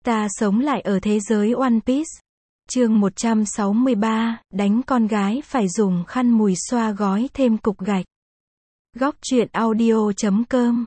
Ta sống lại ở thế giới One Piece. Chương 163, đánh con gái phải dùng khăn mùi xoa gói thêm cục gạch. Góc truyện audio.com.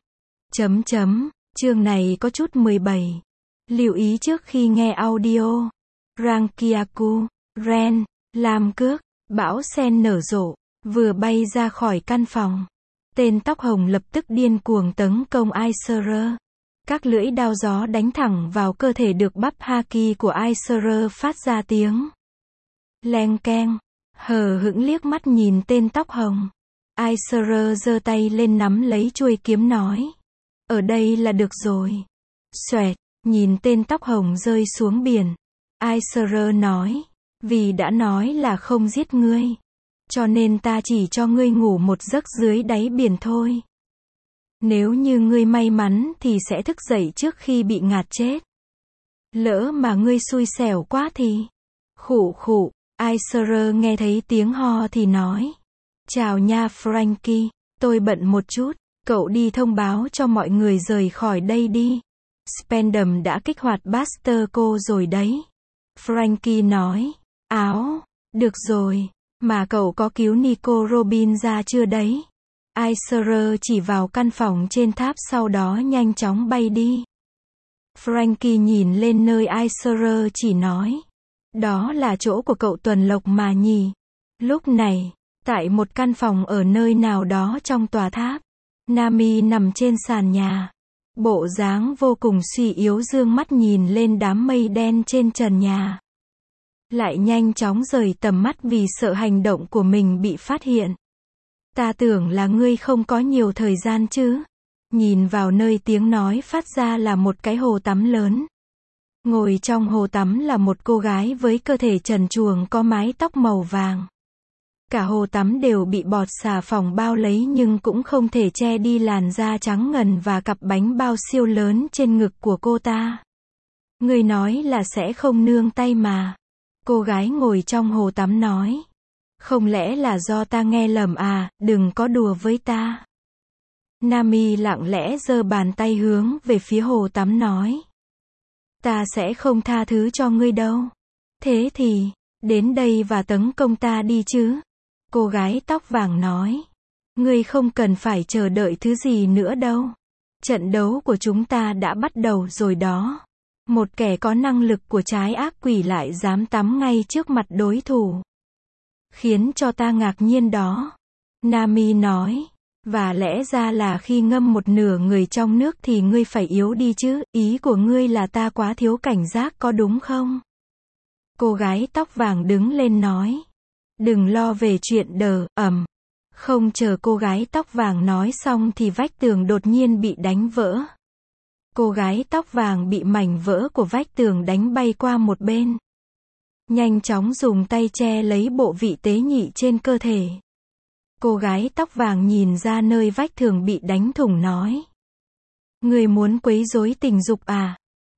Chương này có chút 17. Lưu ý trước khi nghe audio. Rankyaku, Ren, Lam Cước, bão sen nở rộ, vừa bay ra khỏi căn phòng. Tên tóc hồng lập tức điên cuồng tấn công Aiser. Các lưỡi đao gió đánh thẳng vào cơ thể được bắp haki của Aiser phát ra tiếng leng keng. Hờ hững liếc mắt nhìn tên tóc hồng. Aiser giơ tay lên nắm lấy chuôi kiếm nói. Ở đây là được rồi. Xoẹt, nhìn tên tóc hồng rơi xuống biển. Aiser nói. Vì đã nói là không giết ngươi. Cho nên ta chỉ cho ngươi ngủ một giấc dưới đáy biển thôi. Nếu như ngươi may mắn thì sẽ thức dậy trước khi bị ngạt chết. Lỡ mà ngươi xui xẻo quá thì... Khụ khụ, Aiser nghe thấy tiếng ho thì nói. Chào nha Franky, tôi bận một chút, cậu đi thông báo cho mọi người rời khỏi đây đi. Spandam đã kích hoạt Buster cô rồi đấy. Franky nói. Áo, được rồi, mà cậu có cứu Nico Robin ra chưa đấy? Aiser chỉ vào căn phòng trên tháp sau đó nhanh chóng bay đi. Franky nhìn lên nơi Aiser chỉ nói. Đó là chỗ của cậu Tuần Lộc mà nhỉ? Lúc này, tại một căn phòng ở nơi nào đó trong tòa tháp, Nami nằm trên sàn nhà. Bộ dáng vô cùng suy yếu dương mắt nhìn lên đám mây đen trên trần nhà. Lại nhanh chóng rời tầm mắt vì sợ hành động của mình bị phát hiện. Ta tưởng là ngươi không có nhiều thời gian chứ. Nhìn vào nơi tiếng nói phát ra là một cái hồ tắm lớn. Ngồi trong hồ tắm là một cô gái với cơ thể trần truồng có mái tóc màu vàng. Cả hồ tắm đều bị bọt xà phòng bao lấy nhưng cũng không thể che đi làn da trắng ngần và cặp bánh bao siêu lớn trên ngực của cô ta. Ngươi nói là sẽ không nương tay mà. Cô gái ngồi trong hồ tắm nói. Không lẽ là do ta nghe lầm à, đừng có đùa với ta. Nami lặng lẽ giơ bàn tay hướng về phía hồ tắm nói. Ta sẽ không tha thứ cho ngươi đâu. Thế thì, đến đây và tấn công ta đi chứ. Cô gái tóc vàng nói. Ngươi không cần phải chờ đợi thứ gì nữa đâu. Trận đấu của chúng ta đã bắt đầu rồi đó. Một kẻ có năng lực của trái ác quỷ lại dám tắm ngay trước mặt đối thủ. Khiến cho ta ngạc nhiên đó. Nami nói. Và lẽ ra là khi ngâm một nửa người trong nước thì ngươi phải yếu đi chứ, ý của ngươi là ta quá thiếu cảnh giác có đúng không? Cô gái tóc vàng đứng lên nói. Đừng lo về chuyện đờ, ầm. Không chờ cô gái tóc vàng nói xong thì vách tường đột nhiên bị đánh vỡ. Cô gái tóc vàng bị mảnh vỡ của vách tường đánh bay qua một bên. Nhanh chóng dùng tay che lấy bộ vị tế nhị trên cơ thể. Cô gái tóc vàng nhìn ra nơi vách tường bị đánh thủng nói. Người muốn quấy rối tình dục à?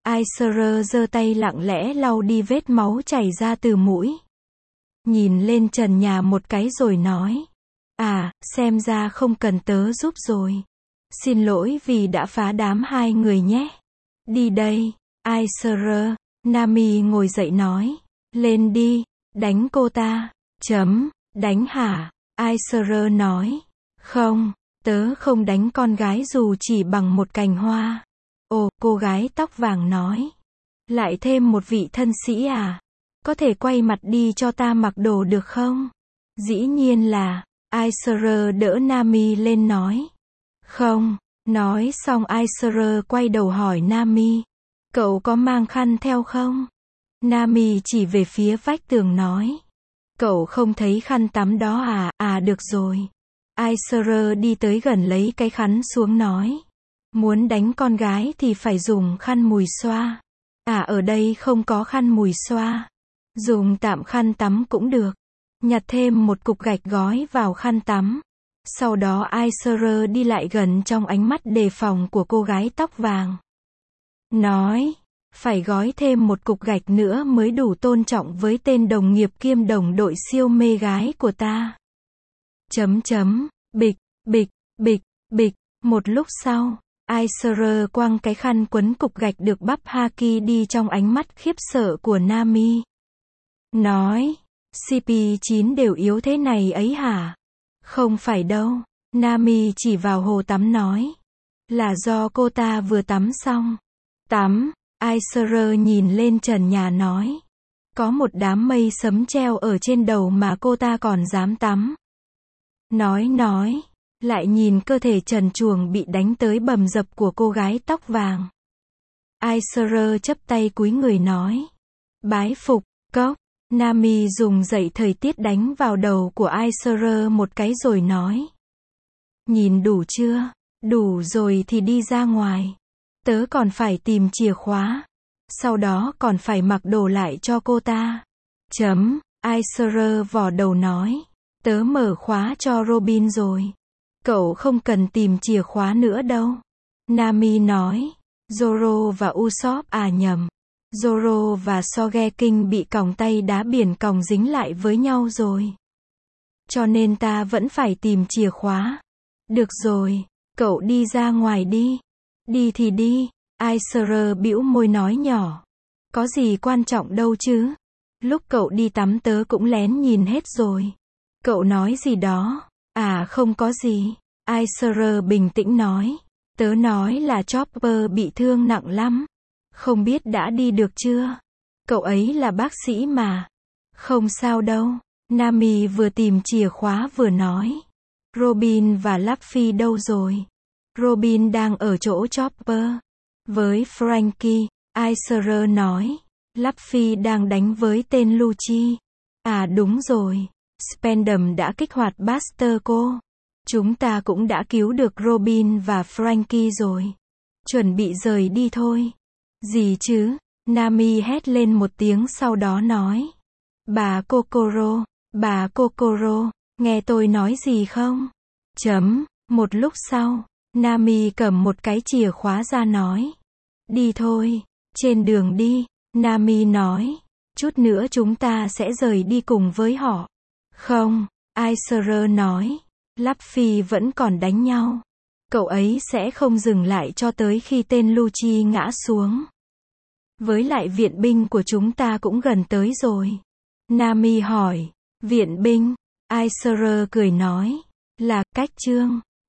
Aiser giơ tay lặng lẽ lau đi vết máu chảy ra từ mũi. Nhìn lên trần nhà một cái rồi nói. À, xem ra không cần tớ giúp rồi. Xin lỗi vì đã phá đám hai người nhé. Đi đây, Aiser. Nami ngồi dậy nói. Lên đi, đánh cô ta. Đánh hả? Aiser nói. Không, tớ không đánh con gái dù chỉ bằng một cành hoa. Ồ, cô gái tóc vàng nói. Lại thêm một vị thân sĩ à? Có thể quay mặt đi cho ta mặc đồ được không? Dĩ nhiên là. Aiser đỡ Nami lên nói. Không, nói xong Aiser quay đầu hỏi Nami. Cậu có mang khăn theo không? Nami chỉ về phía vách tường nói. Cậu không thấy khăn tắm đó à? À được rồi. Aiser đi tới gần lấy cái khăn xuống nói. Muốn đánh con gái thì phải dùng khăn mùi xoa. À ở đây không có khăn mùi xoa. Dùng tạm khăn tắm cũng được. Nhặt thêm một cục gạch gói vào khăn tắm. Sau đó Aiser đi lại gần trong ánh mắt đề phòng của cô gái tóc vàng. Nói. Phải gói thêm một cục gạch nữa mới đủ tôn trọng với tên đồng nghiệp kiêm đồng đội siêu mê gái của ta. Bịch, bịch, bịch. Một lúc sau, Aisher quăng cái khăn quấn cục gạch được bắp Haki đi trong ánh mắt khiếp sợ của Nami. Nói, CP9 đều yếu thế này ấy hả? Không phải đâu. Nami chỉ vào hồ tắm nói. Là do cô ta vừa tắm xong. Tắm, Aisher nhìn lên trần nhà nói. Có một đám mây sấm treo ở trên đầu mà cô ta còn dám tắm. Nói, lại nhìn cơ thể trần truồng bị đánh tới bầm dập của cô gái tóc vàng. Aisher chắp tay cúi người nói. Bái phục, cốc. Nami dùng dậy thời tiết đánh vào đầu của Aisher một cái rồi nói. Nhìn đủ chưa? Đủ rồi thì đi ra ngoài. Tớ còn phải tìm chìa khóa. Sau đó còn phải mặc đồ lại cho cô ta. Aisher vò đầu nói. Tớ mở khóa cho Robin rồi. Cậu không cần tìm chìa khóa nữa đâu. Nami nói. Zoro và Usopp nhầm. Zoro và Sogeking bị còng tay đá biển còng dính lại với nhau rồi. Cho nên ta vẫn phải tìm chìa khóa. Được rồi, cậu đi ra ngoài đi. Đi thì đi. Aisher bĩu môi nói nhỏ. Có gì quan trọng đâu chứ. Lúc cậu đi tắm tớ cũng lén nhìn hết rồi. Cậu nói gì đó? Không có gì. Aisher bình tĩnh nói. Tớ nói là Chopper bị thương nặng lắm. Không biết đã đi được chưa? Cậu ấy là bác sĩ mà. Không sao đâu. Nami vừa tìm chìa khóa vừa nói. Robin và Luffy đâu rồi? Robin đang ở chỗ Chopper. Với Frankie, Aisher nói. Luffy đang đánh với tên Lucci. Đúng rồi. Spandam đã kích hoạt Buster cô. Chúng ta cũng đã cứu được Robin và Frankie rồi. Chuẩn bị rời đi thôi. Gì chứ? Nami hét lên một tiếng sau đó nói. Bà Kokoro, nghe tôi nói gì không? Một lúc sau, Nami cầm một cái chìa khóa ra nói. Đi thôi, trên đường đi, Nami nói. Chút nữa chúng ta sẽ rời đi cùng với họ. Không, Aisher nói. Luffy vẫn còn đánh nhau. Cậu ấy sẽ không dừng lại cho tới khi tên Lucci ngã xuống. Với lại viện binh của chúng ta cũng gần tới rồi. Nami hỏi. Viện binh? Aisher cười nói. Là cách chương.